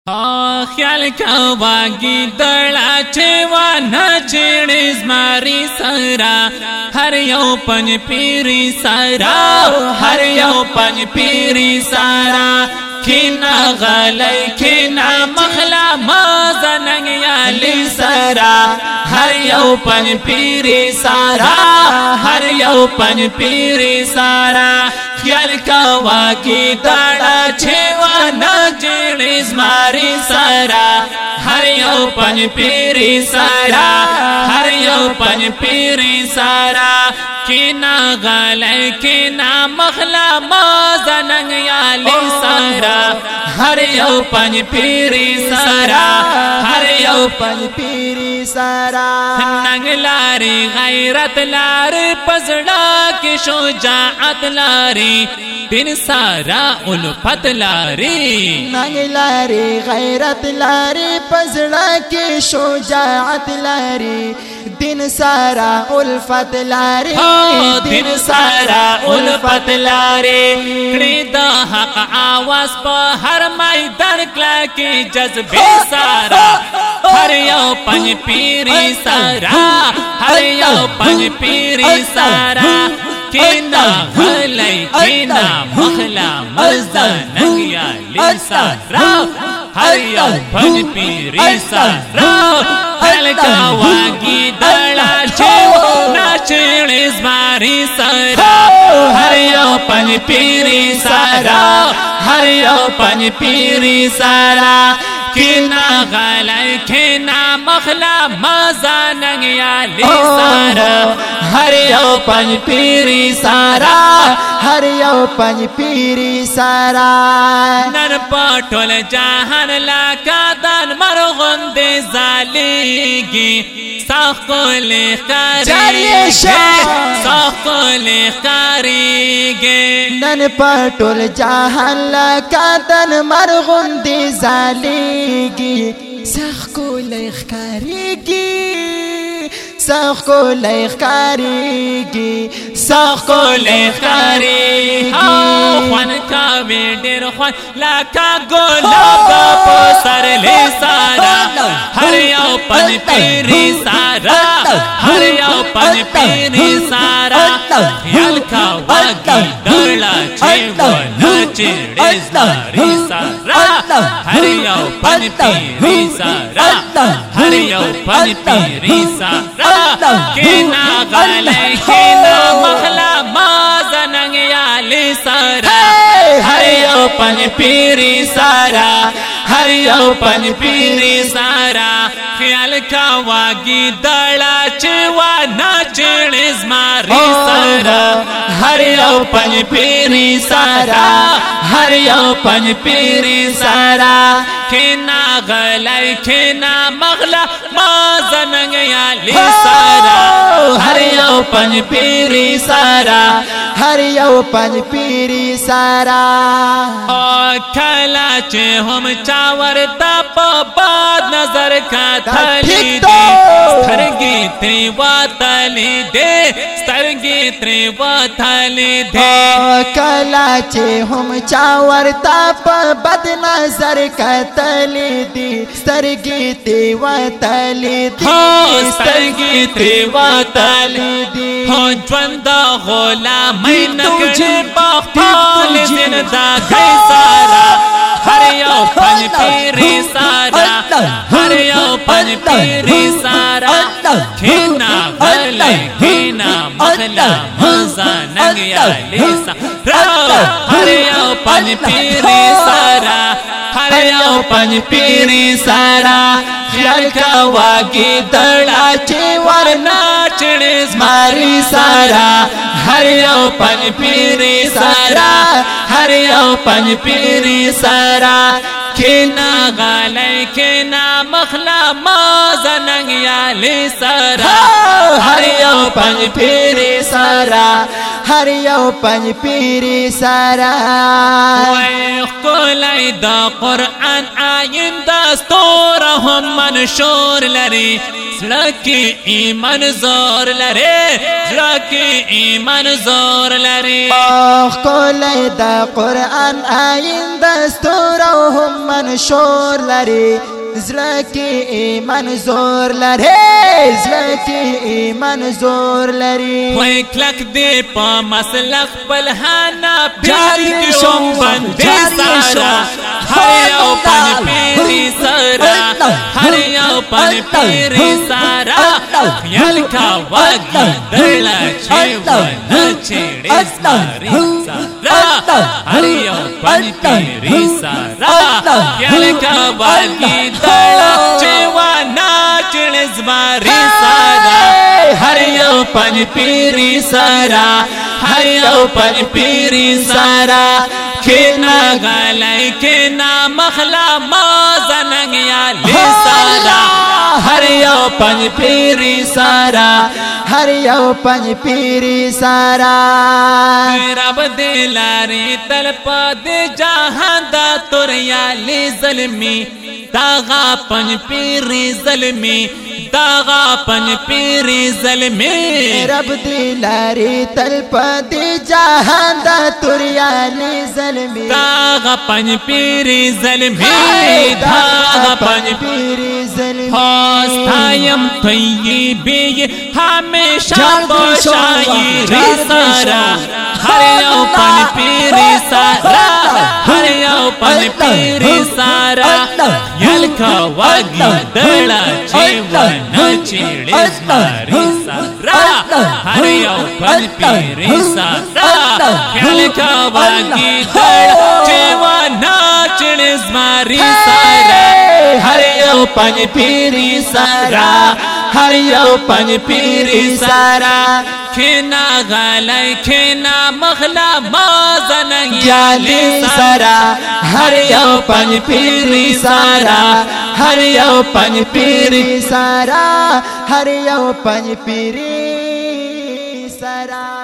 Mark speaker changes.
Speaker 1: خیال کواگی دڑا چیوانا چیڑیز ماری سارا ہر یو پنج پیری سارا ہر یو پنج پیری سارا کھینا غلی کھینا مخلا مازا ننگیالی سارا ہر یو پنج پیری سارا ہر یو پنج پیری سارا خیال کواگی دڑا چیوانا چیڑیز ماری سارا ہر یو پنج پیری سارا ہر یو پنج پیری سارا کینا غلی کینا مخلا مازا ننگیالی سارا ہر یو پنج پیری سارا ہر یو پنج پیری سارا ننگلاری غیرت لاری پزڑا کی شجاعت لاری دن سارا الفت لاری
Speaker 2: ننگلاری غیرت لاری پزڑا کی شجاعت لاری دن سارا الفت لاری
Speaker 1: دن سارا الفت لاری کڑی دا حق آواز پا ہر میدان کلا کی جذبے سارا ہر یو پنج پیری سارا ہر یو پنج پیری سارا کینا غلی کینا مخلا مرزا ننگیالی سارا ہر یو پنج پیری سارا حلقہ واگی دڑا چیوانا چیڑیز ماری سارا ہر یو پنج پیری سارا ہر یو پنج پیری سارا کینا غلی کینا مخلا مازا ننگیالی سارا ہر یو پنج پیری سارا
Speaker 2: ہر یو پنج پیری سارا
Speaker 1: نن پاٹول جہان لاکا دان مرغند زالیگی ساخ کو لخکاری ساخ کو لخکاریگی
Speaker 2: نن پاٹول جہان لاکا دان مرغند زالیگی ساخ کو لخکاریگی ساخ کو لخکاریگی ساخ کو لخکاریگی
Speaker 1: خوان کا بیڈر خوان لاکا گلاب پسر لی سارا ہر یو پنج پیری سارا ہر یو پنج پیری سارا خیال کا واگی دڑا چیوانا چیڑیز ماری سارا ہر یو پنج پیری سارا ہر یو پنج پیری سارا کینا غلی کینا مخلا مازا ننگیالی سارا ہر یو پنج پیری سارا ہر یو پنج پیری سارا خیال کا واگی دڑا چیوانا چیڑیز ماری سارا ہر یو پنج پیری سارا ہر یو پنج پیری سارا کینا غلی کینا مغلا مازا ننگیالی سارا ہر یو پنج پیری سارا
Speaker 2: ہر یو پنج پیری سارا
Speaker 1: کھلا چے ہم چاور تا پا باد نظر کا تھلی دے سترگی تری واتلی دے سترگی تری واتلی دے
Speaker 2: کھلا چے ہم چاور تا پا باد نظر کا تلی دی سترگی تری واتلی دی
Speaker 1: سترگی تری واتلی دی جوندہ غلامی نکڑی باقال زندہ گئی سارا ہر یو پنج پیری سارا ہر یو پنج پیری سارا کھینا غلی کھینا مخلا مزا ننگیالی سارا ہر یو پنج پیری سارا ہر یو پنج پیری سارا خیال کا واگی دڑا چیوانا چیڑیز ماری سارا ہر یو پنج پیری سارا ہر یو پنج پیری سارا کینا غلی کینا مخلا مازا ننگیالی سارا ہر یو پنج پیری سارا ہر یو پنج پیری سارا ویخ کولی دا قرآن آئین دستور ہم منشور لری زړه کې ایمان زور لري زړه کې ایمان زور لري
Speaker 2: کولای دا قرآن آئین دستور او هم منشور لري زړه کې ایمان زور لري زړه کې ایمان زور لري
Speaker 1: وای کلک دې په مسلک خپل هانا پیاري شوم باندې سارا هر یو پن پیری سارا هر یو پن پیری سارا یل کا واګي دلا چې ونه چېړې ساري سارا هر یو پن پیری سارا یل کا واګي دلا چې ونه چېړې ساري سارا هر یو پن پیری سارا هر یو پن پیری سارا کنا غلای کنا مخلا ما زنګ یا لسارا هر یو پن پیری سارا
Speaker 2: هر یو پن پیری سارا
Speaker 1: رب دلاری تل پد جهان دا توریا لی ظلمی داغا پن پیری ظلمی داغا پن پیری ظلمی
Speaker 2: رب دلاری تل پد جهان دا توریا لی ظلمی
Speaker 1: داغا پن پیری ظلمی داغا پن پیری
Speaker 2: ظلمی
Speaker 1: ہاستایم طیبی ہمیشہ بشائی سارا ہر یو پن پیری سارا ہر یو پن پیری سارا یل کا واگی دڑا چیوانا چیڑیز ماری سارا ہر یو پن پیری سارا یل کا واگی دڑا چیوانا چیڑیز ماری سارا ہر یو پن پیری سارا ہر یو پن پیری سارا کھینا غالائی کھینا مخلا مازنگ
Speaker 2: یالی سارا ہر یو پن پیری سارا ہر یو پن پیری سارا ہر یو پن پیری سارا